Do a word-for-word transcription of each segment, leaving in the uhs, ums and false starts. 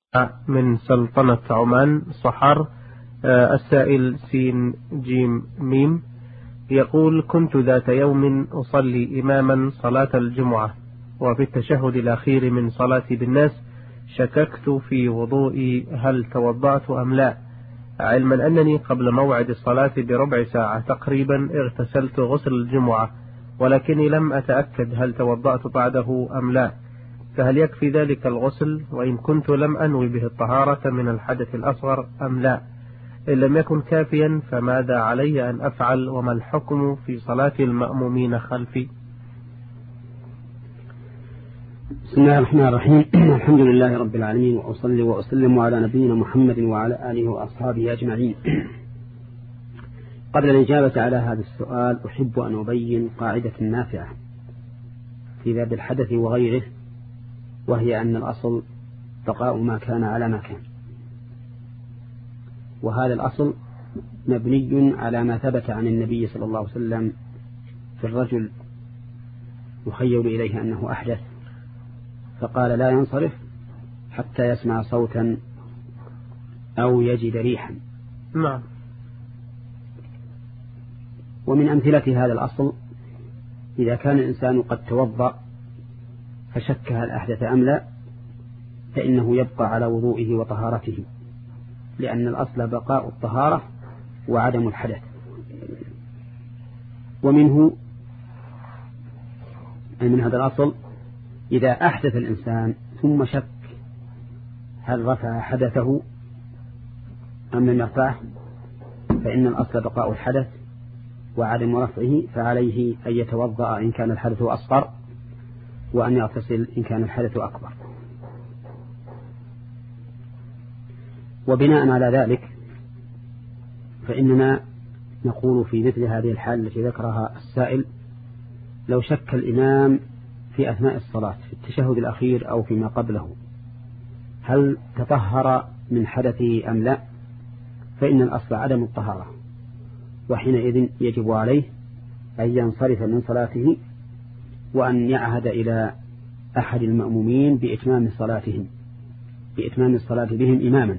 من سلطنة عمان صحر. السائل سين جيم ميم يقول: كنت ذات يوم أصلي إماما صلاة الجمعة، وفي التشهد الأخير من صلاتي بالناس شككت في وضوئي هل توضأت أم لا، علما أنني قبل موعد الصلاة بربع ساعة تقريبا اغتسلت غسل الجمعة، ولكني لم أتأكد هل توضأت بعده أم لا، فهل يكفي ذلك الغسل؟ وإن كنت لم أنوي به الطهارة من الحدث الأصغر أم لا؟ إن لم يكن كافيا فماذا علي أن أفعل؟ وما الحكم في صلاة المأمومين خلفي؟ بسم الله الرحمن الرحيم. الحمد لله رب العالمين، وأصلي وأسلم على نبينا محمد وعلى آله وأصحابه أجمعين. قبل الإجابة على هذا السؤال أحب أن أبين قاعدة نافعة في باب الحدث وغيره، وهي أن الأصل بقاء ما كان على ما كان، وهذا الأصل مبني على ما ثبت عن النبي صلى الله عليه وسلم في الرجل يخيل إليه أنه أحدث فقال لا ينصرف حتى يسمع صوتا أو يجد ريحا. نعم. ومن أمثلة هذا الأصل إذا كان الإنسان قد توضأ فشك هل أحدث أم لا، فإنه يبقى على وضوئه وطهارته، لأن الأصل بقاء الطهارة وعدم الحدث. ومنه أي من هذا الأصل إذا أحدث الإنسان ثم شك هل رفع حدثه أم لم يرفعه، فإن الأصل بقاء الحدث وعدم رفعه، فعليه أن يتوضأ إن كان الحدث أصغر، وأن يغتسل إن كان الحدث أكبر. وبناء على ذلك فإننا نقول في مثل هذه الحالة التي ذكرها السائل: لو شك الإمام في أثناء الصلاة في التشهد الأخير أو فيما قبله هل تطهر من حدثه أم لا، فإن الأصل عدم الطهارة، وحينئذ يجب عليه أن ينصرف من صلاته وأن يعهد إلى أحد المأمومين بإتمام صلاتهم بإتمام الصلاة بهم إماما،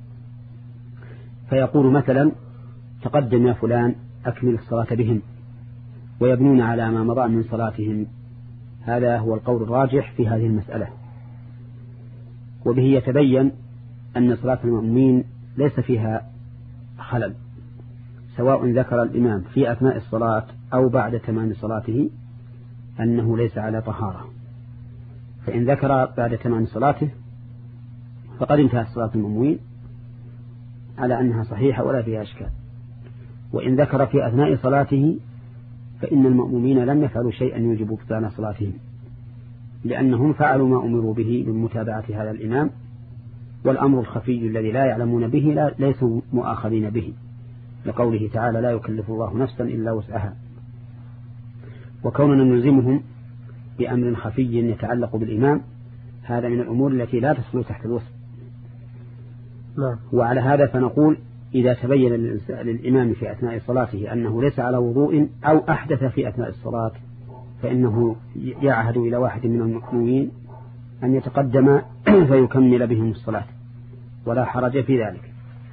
فيقول مثلا: تقدم يا فلان أكمل الصلاة بهم، ويبنون على ما مضى من صلاتهم. هذا هو القول الراجح في هذه المسألة، وبه يتبين أن صلاة المأمومين ليس فيها خلل، سواء ذكر الإمام في أثناء الصلاة أو بعد تمام صلاته أنه ليس على طهارة. فإن ذكر بعد تمام صلاته فقد انتهت صلاة المأمومين على أنها صحيحة ولا فيها أشكال، وإن ذكر في أثناء صلاته فإن المأمومين لم يفعلوا شيئا يوجب بطلان صلاتهم، لأنهم فعلوا ما أمروا به من متابعة هذا الإمام، والأمر الخفي الذي لا يعلمون به لا ليسوا مؤاخذين به، لقوله تعالى: لا يكلف الله نفسا إلا وسعها. وكوننا نلزمهم بأمر خفي يتعلق بالإمام هذا من الأمور التي لا تدخل تحت الوصف. نعم. وعلى هذا فنقول: إذا تبين للإمام في أثناء صلاته أنه ليس على وضوء أو أحدث في أثناء الصلاة فإنه يعهد إلى واحد من المأمومين أن يتقدم فيكمل بهم الصلاة، ولا حرج في ذلك.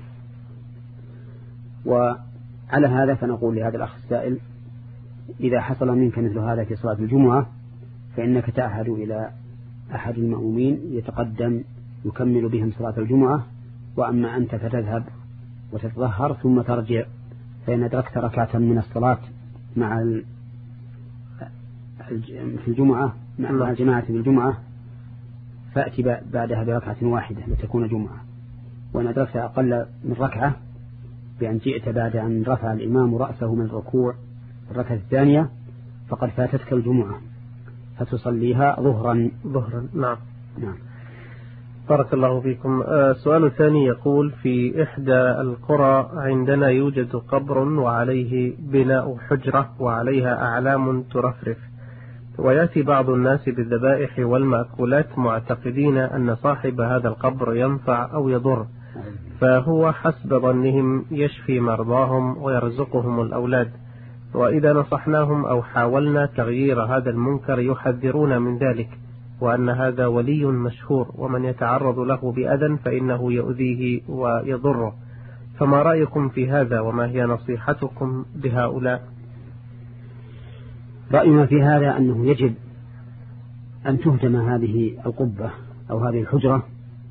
وعلى هذا فنقول لهذا الأخ السائل: إذا حصل منك مثل هذا في صلاة الجمعة فإنك تعهد إلى أحد المأمومين يتقدم يكمل بهم صلاة الجمعة، وأما أنت فتذهب وتتظهر ثم ترجع، فإن أدركت ركعة من الصلاة مع في الجمعة مع الجماعة في الجمعة فأتي بعدها بركعة واحدة لتكون جمعة، وإن أدركت أقل من ركعة بأن جئت بعد أن رفع الإمام رأسه من الركوع الركعة الثانية فقد فاتتك الجمعة فتصليها ظهرا ظهرا نعم. نعم. بارك الله فيكم. السؤال الثاني يقول: في إحدى القرى عندنا يوجد قبر وعليه بناء حجرة وعليها أعلام ترفرف، ويأتي بعض الناس بالذبائح والمأكولات معتقدين أن صاحب هذا القبر ينفع أو يضر، فهو حسب ظنهم يشفي مرضاهم ويرزقهم الأولاد، وإذا نصحناهم أو حاولنا تغيير هذا المنكر يحذرون من ذلك، وأن هذا ولي مشهور، ومن يتعرض له بأذى فإنه يؤذيه ويضره، فما رأيكم في هذا وما هي نصيحتكم بهؤلاء؟ رأينا في هذا أنه يجب أن تهدم هذه القبة أو هذه الحجرة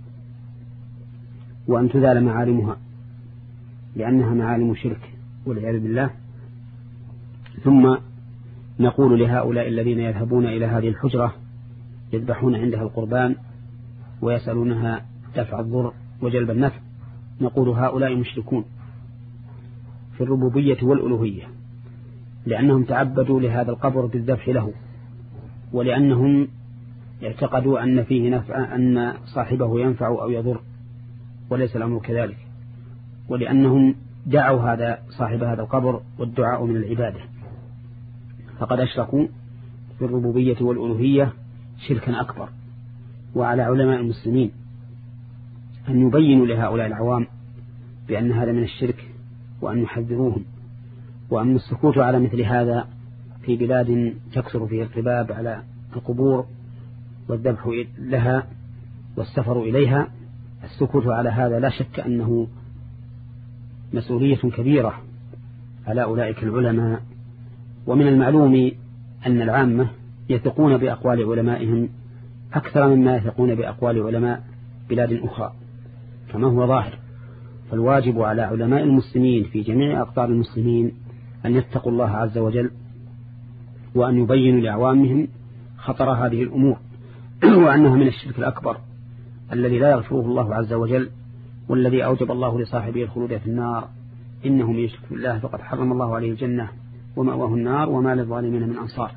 وأن تزال معالمها، لأنها معالم شرك والعياذ بالله. ثم نقول لهؤلاء الذين يذهبون إلى هذه الحجرة يذبحون عندها القربان ويسألونها دفع الضر وجلب النفع، نقول هؤلاء مشركون في الربوبية والألوهية، لأنهم تعبدوا لهذا القبر بالذبح له، ولأنهم اعتقدوا أن فيه نفع، أن صاحبه ينفع أو يضر، وليس الأمر كذلك، ولأنهم دعوا هذا صاحب هذا القبر، والدعاء من العبادة، فقد أشركوا في الربوبية والألوهية شركا أكبر. وعلى علماء المسلمين أن يبينوا لهؤلاء العوام بأن هذا من الشرك، وأن يحذروهم، وأن السكوت على مثل هذا في بلاد تكثر فيه القباب على القبور والذبح لها والسفر إليها، السكوت على هذا لا شك أنه مسؤولية كبيرة على أولئك العلماء. ومن المعلوم أن العامة يثقون بأقوال علمائهم أكثر مما يثقون بأقوال علماء بلاد أخرى كما هو ظاهر، فالواجب على علماء المسلمين في جميع أقطار المسلمين أن يتقوا الله عز وجل، وأن يبينوا لأعوامهم خطر هذه الأمور وأنها من الشرك الأكبر الذي لا يغفره الله عز وجل، والذي أوجب الله لصاحبه الخلود في النار، إنهم يشرك بالله فقد حرم الله عليه الجنة ومأواه النار وما للظالمين من أنصار.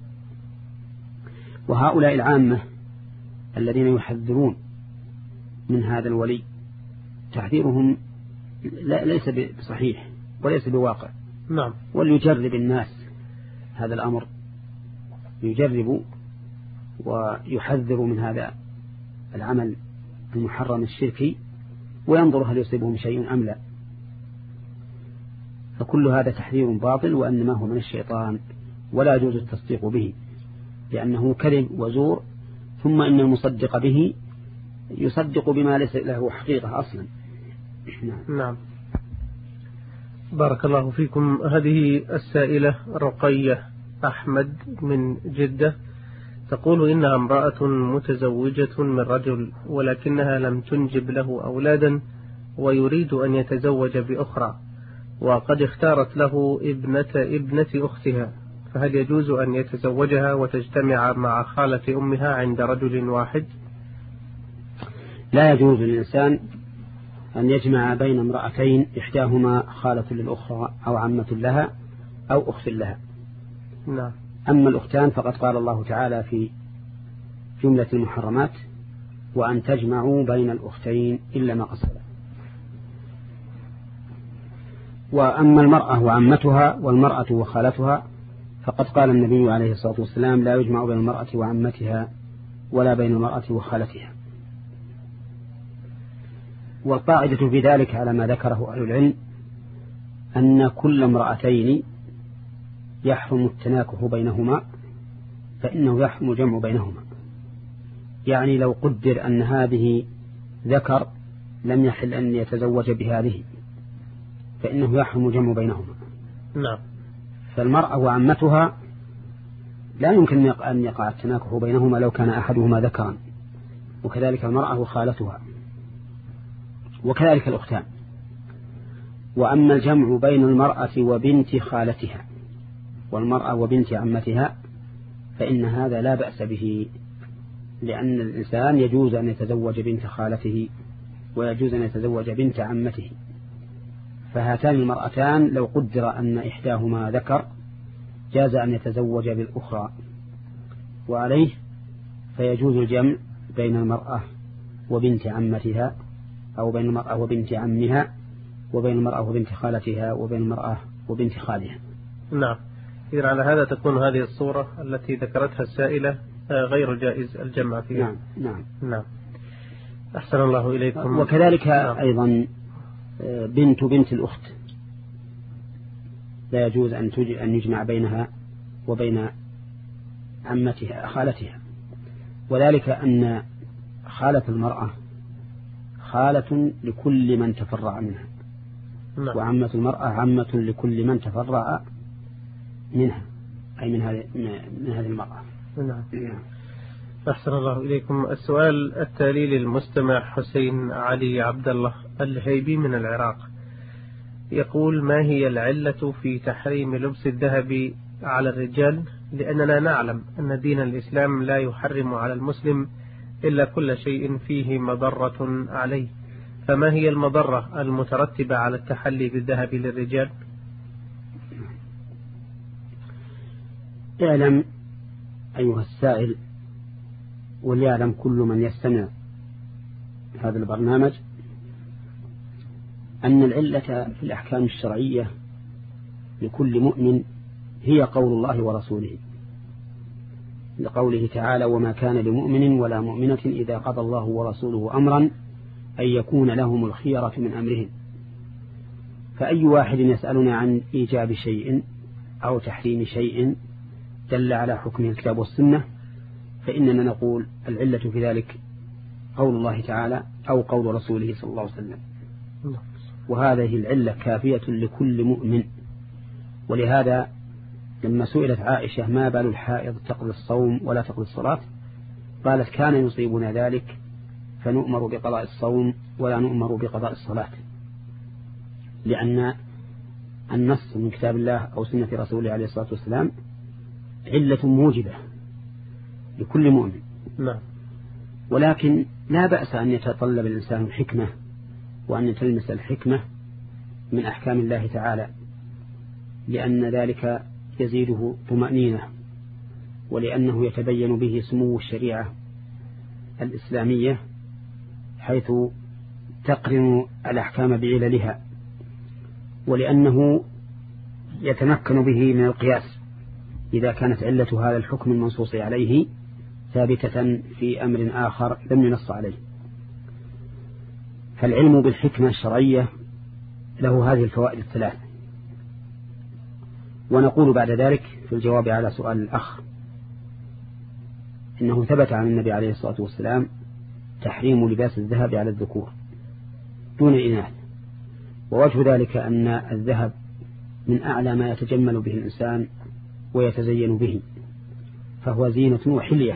وهؤلاء العامة الذين يحذرون من هذا الولي تحذيرهم ليس بصحيح وليس بواقع. نعم. وليجرب الناس هذا الأمر، يجربوا ويحذر من هذا العمل المحرم الشركي، وينظر هل يصيبهم شيء أم لا. فكل هذا تحذير باطل، وأنما هو من الشيطان، ولا يجوز التصديق به لأنه كذب وزور، ثم إن المصدق به يصدق بما ليس له حقيقة أصلا. نعم. نعم. بارك الله فيكم. هذه السائلة رقية أحمد من جدة تقول إنها امرأة متزوجة من رجل، ولكنها لم تنجب له أولادا، ويريد أن يتزوج بأخرى، وقد اختارت له ابنة ابنة أختها، فهل يجوز أن يتزوجها وتجتمع مع خالة أمها عند رجل واحد؟ لا يجوز للإنسان أن يجمع بين امرأتين إحداهما خالة للأخرى أو عمة لها أو أخت لها. نعم. أما الأختان فقد قال الله تعالى في جملة المحرمات: وأن تجمعوا بين الأختين إلا ما قصد. وأما المرأة وعمتها والمرأة وخالتها فقد قال النبي عليه الصلاة والسلام: لا يجمع بين المرأة وعمتها ولا بين المرأة وخالتها. والقاعدة في ذلك على ما ذكره أهل العلم أن كل امرأتين يحرم التناكح بينهما فإنه يحرم الجمع بينهما. يعني لو قدر أن هذه ذكر لم يحل أن يتزوج بهذه فإنه يحرم الجمع بينهما. نعم. فالمرأة وعمتها لا يمكن أن يقع التناكح بينهما لو كان أحدهما ذكرا، وكذلك المرأة وخالتها، وكذلك الأختان. وأما الجمع بين المرأة وبنت خالتها والمرأة وبنت عمتها فإن هذا لا بأس به، لأن الإنسان يجوز أن يتزوج بنت خالته ويجوز أن يتزوج بنت عمته، فهاتان المرأتان لو قدر أن إحداهما ذكر جاز أن يتزوج بالأخرى، وعليه فيجوز الجمع بين المرأة وبنت عمتها أو بين المرأة وبنت عمها وبين المرأة وبنت خالتها وبين المرأة وبنت خالها. نعم. إذن على هذا تكون هذه الصورة التي ذكرتها السائلة غير جائز الجمع فيها. نعم. نعم. نعم. أحسن الله إليكم. وكذلك نعم. أيضا بنت بنت الأخت لا يجوز أن أن يجمع بينها وبين عمتها خالتها، وذلك أن خالة المرأة خالة لكل من تفرع منها، نعم. وعمة المرأة عمة لكل من تفرع منها، أي من هذه من هذه المرأة. نعم. نعم. أحسن الله إليكم. السؤال التالي للمستمع حسين علي عبد الله الهيبي من العراق، يقول: ما هي العلة في تحريم لبس الذهب على الرجال؟ لأننا نعلم أن دين الإسلام لا يحرم على المسلم إلا كل شيء فيه مضرة عليه، فما هي المضرة المترتبة على التحلي بالذهب للرجال؟ اعلم أيها السائل، وليعلم كل من يستمع هذا البرنامج، أن العلة في الأحكام الشرعية لكل مؤمن هي قول الله ورسوله، لقوله تعالى: وما كان لمؤمن ولا مؤمنة إذا قضى الله ورسوله أمرا أن يكون لهم الخيرة من أمرهم. فأي واحد يسألنا عن إيجاب شيء أو تحريم شيء دل على حكمه الكتاب والسنة، فإننا نقول العلة في ذلك قول الله تعالى أو قول رسوله صلى الله عليه وسلم، وهذه العلة كافية لكل مؤمن. ولهذا لما سئلت عائشة: ما بال الحائض تقضي الصوم ولا تقضي الصلاة؟ قالت: كان يصيبنا ذلك فنؤمر بقضاء الصوم ولا نؤمر بقضاء الصلاة، لأن النص من كتاب الله أو سنة رسوله عليه الصلاة والسلام علة موجبة لكل مؤمن. نعم. ولكن لا بأس أن يتطلب الإنسان الحكمة وأن يتلمس الحكمة من أحكام الله تعالى، لأن ذلك يزيده طمأنينة، ولأنه يتبين به سمو الشريعة الإسلامية حيث تقرن الأحكام بعللها، ولأنه يتمكن به من القياس إذا كانت علة هذا الحكم المنصوص عليه ثابتة في أمر آخر لم ينص عليه. فالعلم بالحكمة الشرعية له هذه الفوائد الثلاث. ونقول بعد ذلك في الجواب على سؤال الأخ إنه ثبت عن النبي عليه الصلاة والسلام تحريم لباس الذهب على الذكور دون الإناث، ووجه ذلك أن الذهب من أعلى ما يتجمل به الإنسان ويتزين به، فهو زينة وحلية.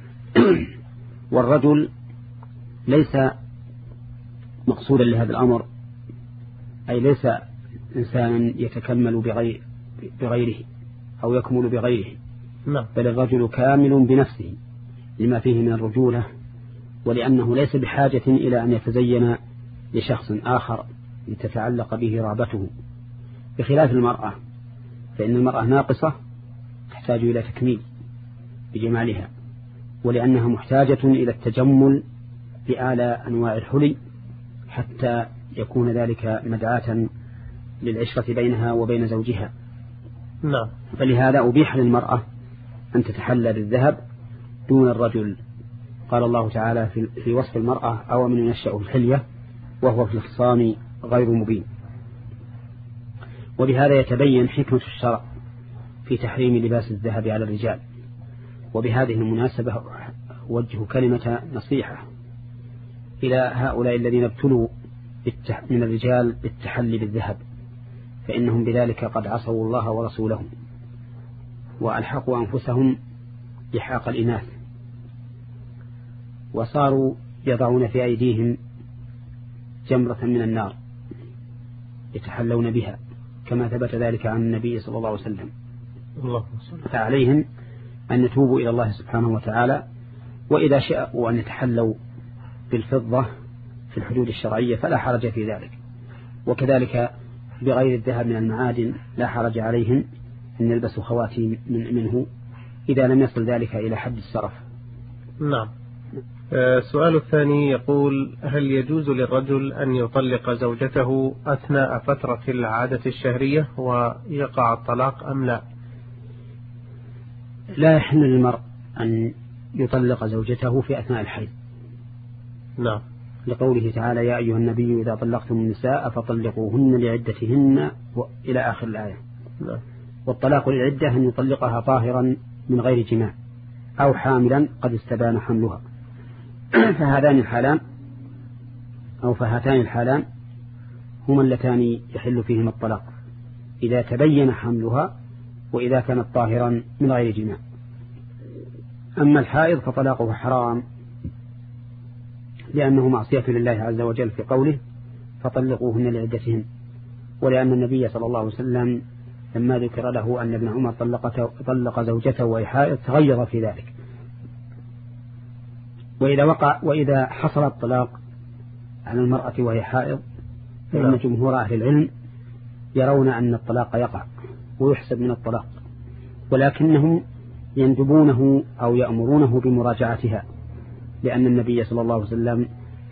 والرجل ليس مقصودا لهذا الأمر، أي ليس إنسانا يتكمل بغير بغيره أو يكمل بغيره، بل الرجل كامل بنفسه لما فيه من الرجولة، ولأنه ليس بحاجة إلى أن يتزين لشخص آخر لتتعلق به رغبته، بخلاف المرأة، فإن المرأة ناقصة تحتاج إلى تكميل بجمالها، ولأنها محتاجة إلى التجمل بأعلى أنواع الحلي حتى يكون ذلك مدعاة للعشرة بينها وبين زوجها. نعم. فلهذا أبيح للمرأة أن تتحلى بالذهب دون الرجل. قال الله تعالى في وصف المرأة: أو من ينشأ في الحلية وهو في الخصام غير مبين. وبهذا يتبين حكمة الشرع في تحريم لباس الذهب على الرجال. وبهذه المناسبة وجه كلمة نصيحة إلى هؤلاء الذين ابتلوا من الرجال بالتحلي بالذهب، فإنهم بذلك قد عصوا الله ورسوله وألحقوا أنفسهم لحاق الإناث، وصاروا يضعون في أيديهم جمرة من النار يتحلون بها، كما ثبت ذلك عن النبي صلى الله عليه وسلم. فعليهم أن يتوبوا إلى الله سبحانه وتعالى، وإذا شاءوا أن يتحلوا بالفضة في الحدود الشرعية فلا حرج في ذلك، وكذلك بغير الذهب من المعادن لا حرج عليهم أن يلبسوا خواتيم من منه إذا لم يصل ذلك إلى حد السرف. نعم. السؤال الثاني يقول: هل يجوز للرجل أن يطلق زوجته أثناء فترة العادة الشهرية ويقع الطلاق أم لا؟ لا يحل للمرء أن يطلق زوجته في أثناء الحيض. نعم. لقوله تعالى: يا أيها النبي إذا طلقتم النساء فطلقوهن لعدتهن إلى آخر الآية. نعم. والطلاق للعدة أن يطلقها طاهرا من غير جماع، أو حاملا قد استبان حملها. فهذان الحالان أو فهاتان الحالان هما اللتان يحل فيهما الطلاق، إذا تبين حملها وإذا كانت طاهرا من غير جماع. أما الحائض فطلاقه حرام، لأنه معصية لله عز وجل في قوله فطلقوهن لعدتهن، ولأن النبي صلى الله عليه وسلم لما ذكر له أن ابن عمر طلق زوجته وهي حائض تغير في ذلك. وإذا وقع وإذا حصل الطلاق على المرأة وهي حائض فإن جمهور أهل العلم يرون أن الطلاق يقع ويحسب من الطلاق، ولكنهم يندبونه أو يأمرونه بمراجعتها، لأن النبي صلى الله عليه وسلم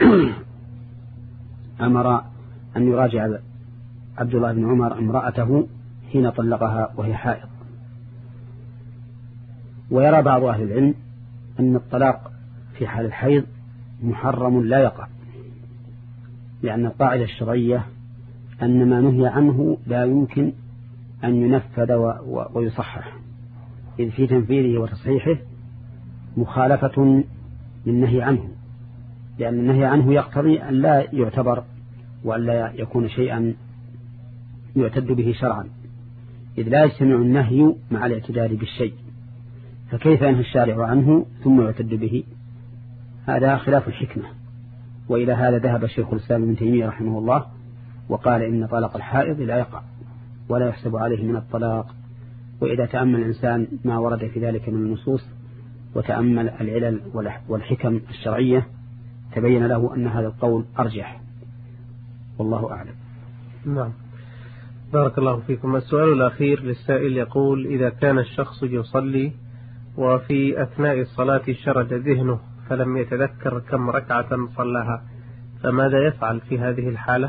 أمر أن يراجع عبد الله بن عمر امرأته حين طلقها وهي حائض. ويرى بعض أهل العلم أن الطلاق في حال الحيض محرم لا يقع، لأن القاعدة الشرعية أن ما نهي عنه لا يمكن أن ينفذ ويصحح، إذ في تنفيذه وتصحيحه مخالفة للنهي عنه، لأن النهي عنه يقتضي أن لا يعتبر وأن لا يكون شيئا يعتد به شرعا، إذ لا يجتمع النهي مع الاعتداد بالشيء، فكيف ينهى الشارع عنه ثم يعتد به؟ هذا خلاف الحكمة. وإلى هذا ذهب الشيخ الإسلام ابن تيمية رحمه الله وقال إن طلاق الحائض لا يقع ولا يحسب عليه من الطلاق. وإذا تأمل الإنسان ما ورد في ذلك من النصوص وتأمل العلل والحكم الشرعية تبين له أن هذا القول أرجح، والله أعلم. نعم، بارك الله فيكم. السؤال الأخير للسائل يقول: إذا كان الشخص يصلي وفي أثناء الصلاة شرد ذهنه فلم يتذكر كم ركعة صلاها، فماذا يفعل في هذه الحالة؟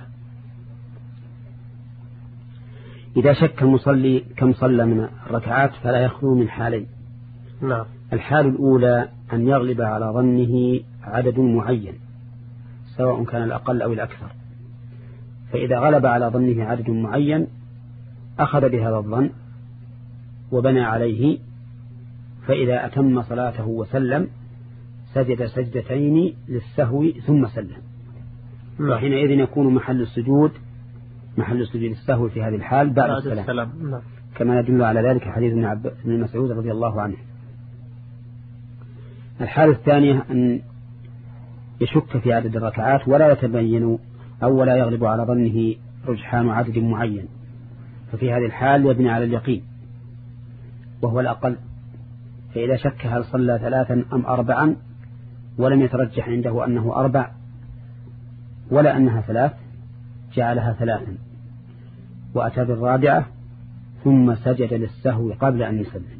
إذا شك المصلي كم صلى من الركعات فلا يخلو من حالين. نعم. الحال الأولى أن يغلب على ظنه عدد معين سواء كان الأقل أو الأكثر، فإذا غلب على ظنه عدد معين أخذ بهذا الظن وبنى عليه، فإذا أتم صلاته وسلم سجد سجدتين للسهو ثم سلم، وحينئذ يكون محل السجود محل السجود السهو في هذه الحال بعد, بعد السلام, السلام. نعم. كما يدل على ذلك حديث ابن مسعود رضي الله عنه. الحالة الثانية أن يشك في عدد الركعات ولا يتبين أو ولا يغلب على ظنه رجحان عدد معين، ففي هذه الحال يبني على اليقين وهو الأقل، فإذا شك هل صلى ثلاثا أم أربعا ولم يترجح عنده أنه أربع ولا أنها ثلاث جعلها ثلاثا وأتى بالرابعة ثم سجد للسهو قبل أن يسلم،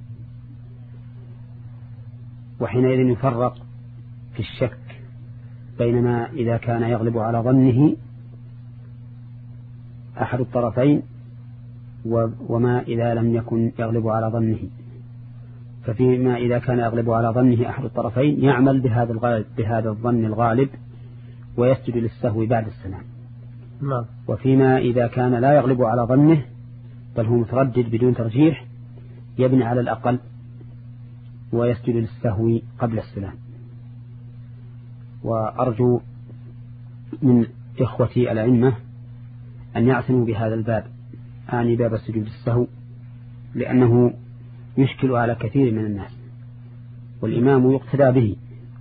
وحينئذ يفرق في الشك بينما إذا كان يغلب على ظنه أحد الطرفين وما إذا لم يكن يغلب على ظنه. ففيما إذا كان يغلب على ظنه أحد الطرفين يعمل بهذا الغالب بهذا الظن الغالب ويسجد للسهو بعد السلام. نعم. وفيما إذا كان لا يغلب على ظنه بل هو متردد بدون ترجيح يبني على الأقل ويسجد للسهو قبل السلام. وأرجو من إخوتي الأئمة أن يعتنوا بهذا الباب، أعني باب السجود السهو، لأنه يشكل على كثير من الناس والإمام يقتدى به،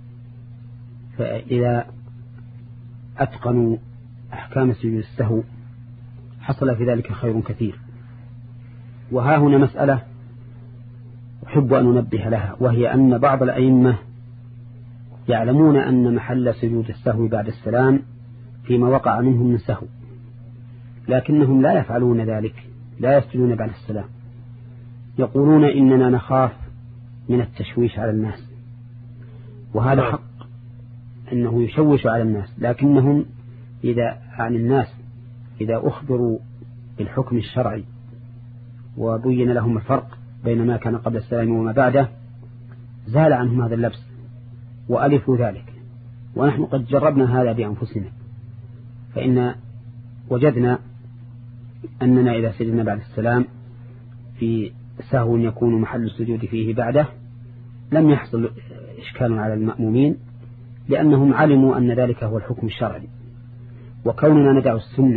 فإذا أتقنوا أحكام سجود السهو حصل في ذلك خير كثير. وها هنا مسألة أحب أن أنبه لها، وهي أن بعض الأئمة يعلمون أن محل سجود السهو بعد السلام فيما وقع منهم من سهو، لكنهم لا يفعلون ذلك، لا يسجدون بعد السلام، يقولون إننا نخاف من التشويش على الناس، وهذا حق أنه يشوش على الناس، لكنهم إذا عن الناس إذا أخبروا بالحكم الشرعي وبين لهم الفرق بين ما كان قبل السلام وما بعده زال عنهم هذا اللبس وألفوا ذلك. ونحن قد جربنا هذا بأنفسنا، فإن وجدنا أننا إذا سجدنا بعد السلام في سهو يكون محل السجود فيه بعده لم يحصل إشكال على المأمومين، لأنهم علموا أن ذلك هو الحكم الشرعي. وكوننا ندع السنة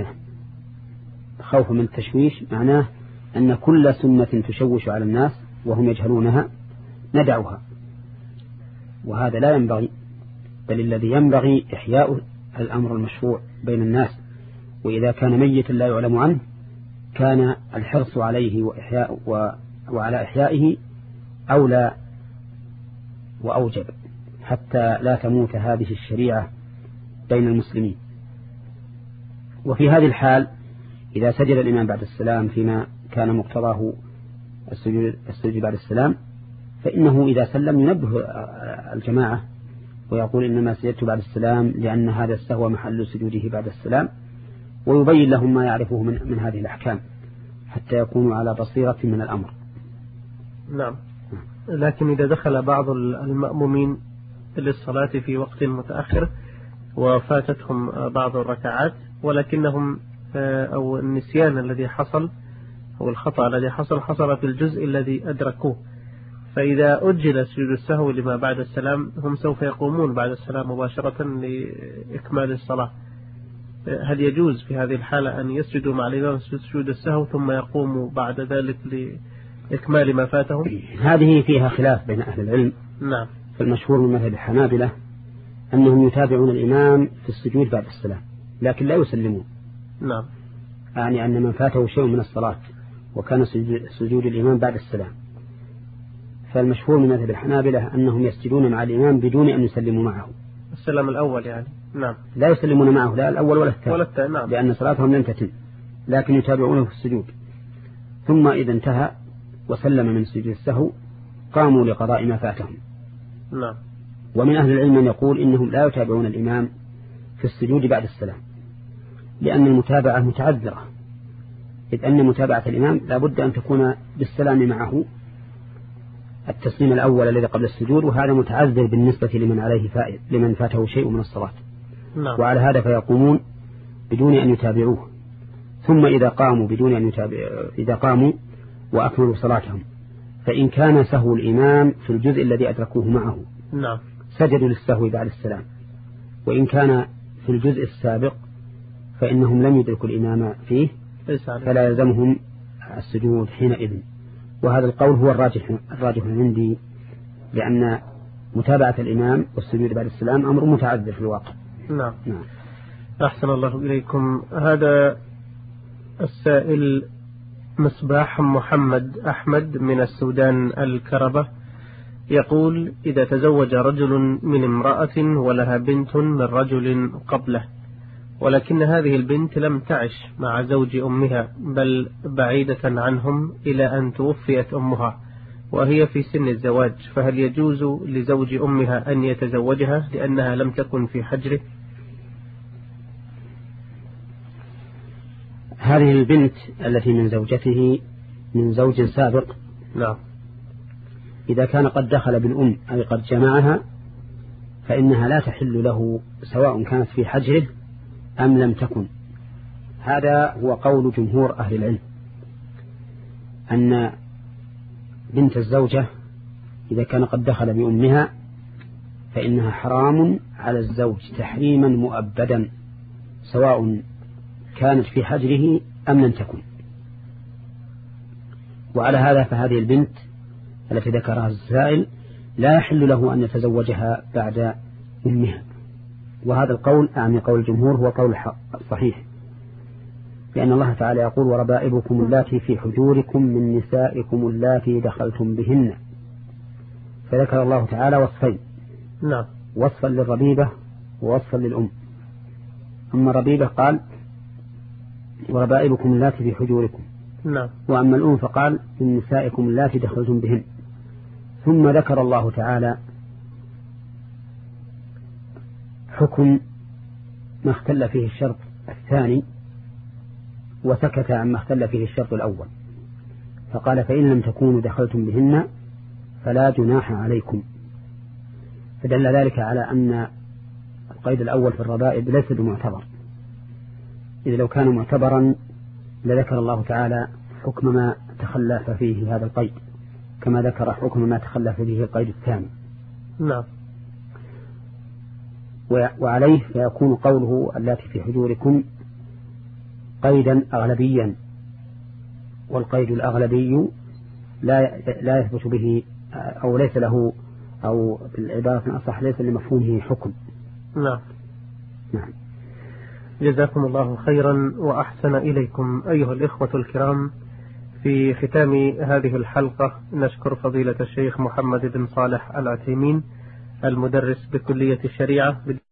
خوفا من التشويش معناه أن كل سنة تشوش على الناس وهم يجهلونها ندعها، وهذا لا ينبغي، بل الذي ينبغي إحياء الأمر المشروع بين الناس، وإذا كان ميتا لا يعلم عنه كان الحرص عليه وإحياء و... وعلى إحيائه أولى وأوجب، حتى لا تموت هذه الشريعة بين المسلمين. وفي هذه الحال إذا سجد الإمام بعد السلام فيما كان مقتضاه السجود, السجود بعد السلام، فإنه إذا سلم ينبه الجماعة ويقول إنما سجدت بعد السلام لأن هذا السهو محل سجوده بعد السلام، ويبين لهم ما يعرفه من, من هذه الأحكام حتى يكونوا على بصيرة من الأمر. نعم. لكن إذا دخل بعض المأمومين للصلاة في وقت متأخر وفاتتهم بعض الركعات، ولكنهم أو النسيان الذي حصل أو الخطأ الذي حصل حصل في الجزء الذي أدركوه، فإذا أجل سجود السهو لما بعد السلام هم سوف يقومون بعد السلام مباشرة لإكمال الصلاة، هل يجوز في هذه الحالة أن يسجدوا مع الإمام سجود السهو ثم يقوموا بعد ذلك لإكمال ما فاتهم؟ هذه فيها خلاف بين أهل العلم. نعم. فالمشهور من مذهب الحنابلة أنهم يتابعون الإمام في السجود بعد السلام لكن لا يسلمون. نعم. يعني أن من فاته شيء من الصلاة وكان سجود الإمام بعد السلام، فالمشهور من مذهب الحنابلة أنهم يسجدون مع الإمام بدون أن يسلموا معه السلام الأول يعني. نعم. لا يسلمون معه لا الأول ولا الثاني، ولا الثاني. نعم. لأن صلاتهم لم تتم، لكن يتابعونه في السجود، ثم إذا انتهى وسلم من سجود السهو قاموا لقضاء ما فاتهم. نعم. ومن أهل العلم من يقول إنهم لا يتابعون الإمام في السجود بعد السلام، لأن المتابعة متعذرة، إذ أن متابعة الإمام لا بد أن تكون بالسلام معه التسليم الأول الذي قبل السجود، وهذا متعذر بالنسبة لمن عليه فائد لمن فاته شيء من الصلاة. نعم. وعلى هذا فيقومون بدون أن يتابعوه، ثم إذا قاموا بدون أن يتابع إذا قاموا وأكملوا صلاتهم، فإن كان سهو الإمام في الجزء الذي أدركوه معه نعم سجدوا للسهو بعد السلام، وإن كان في الجزء السابق فإنهم لم يدركوا الإمام فيه فلا يلزمهم السجود حينئذ. وهذا القول هو الراجح الراجح عندي، لأن متابعة الإمام والسجود بعد السلام أمر متعذر في الواقع. نعم. نعم. أحسن الله إليكم. هذا السائل مصباح محمد أحمد من السودان الكربة يقول: إذا تزوج رجل من امرأة ولها بنت من رجل قبله، ولكن هذه البنت لم تعش مع زوج أمها بل بعيدة عنهم إلى أن توفيت أمها وهي في سن الزواج، فهل يجوز لزوج أمها أن يتزوجها لأنها لم تكن في حجره؟ هذه البنت التي من زوجته من زوج سابق، نعم، إذا كان قد دخل بالأم أي قد جمعها فإنها لا تحل له سواء كانت في حجره أم لم تكن. هذا هو قول جمهور أهل العلم، أن بنت الزوجة إذا كان قد دخل بأمها فإنها حرام على الزوج تحريما مؤبدا سواء كانت في حجره أم لم تكن. وعلى هذا فهذه البنت التي ذكرها السائل لا يحل له أن يتزوجها بعد أمها، وهذا القول أعني قول الجمهور هو قول صحيح، لأن الله تعالى يقول: وربائبكم اللاتي في حجوركم من نسائكم اللاتي دخلتم بهن، فذكر الله تعالى وصفين، نعم، وصفا للربيبة ووصفا للأم. أما الربيبة قال: وربائبكم اللاتي في حجوركم، نعم، وأما الأم فقال: من نسائكم اللاتي دخلتم بهن. ثم ذكر الله تعالى حكم ما اختل فيه الشرط الثاني وسكت عما اختل فيه الشرط الأول، فقال: فإن لم تكونوا دخلتم بهن فلا جناح عليكم. فدل ذلك على أن القيد الأول في الربائب ليس بمعتبر، إذا لو كان معتبرا لذكر الله تعالى حكم ما تخلف فيه هذا القيد. كما ذكر حكم ما تخلف به القيد الثاني. نعم. وعليه فيكون قوله التي في حجوركم قيدا أغلبيا، والقيد الأغلبي لا لا يثبت به أو ليس له، أو بالعبارة أصح ليس لمفهومه حكم. نعم. نعم. جزاكم الله خيرا وأحسن إليكم أيها الإخوة الكرام. في ختام هذه الحلقة نشكر فضيلة الشيخ محمد بن صالح العثيمين المدرس بكلية الشريعة